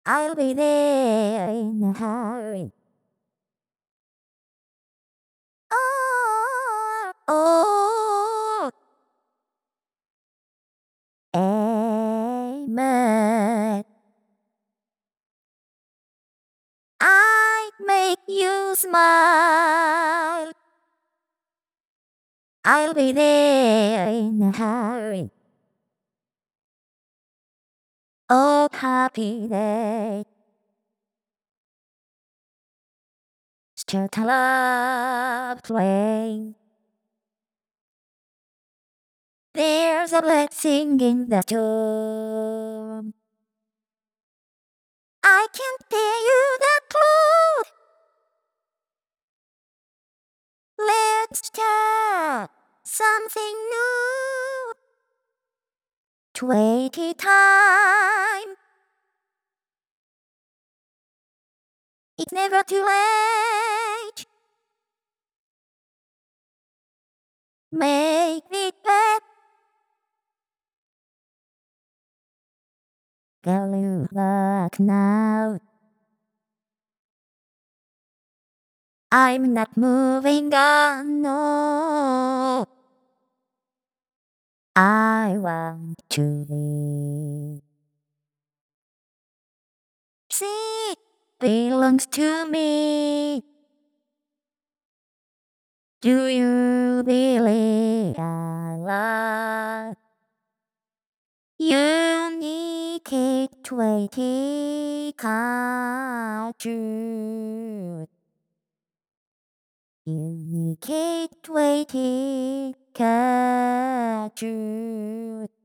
I'll be there in a hurry. Oh, amen. I make you smile. I'll be there in a hurry. Oh, happy day. Start a love train. There's a blessing in the storm. I can't pay you the truth. Let's start something new. 20 time. It's never too late. Make it better. Go back now. I'm not moving on, no. I want to be. See, belongs to me. Do you believe I love? Unique 20 culture. Unique 20 culture.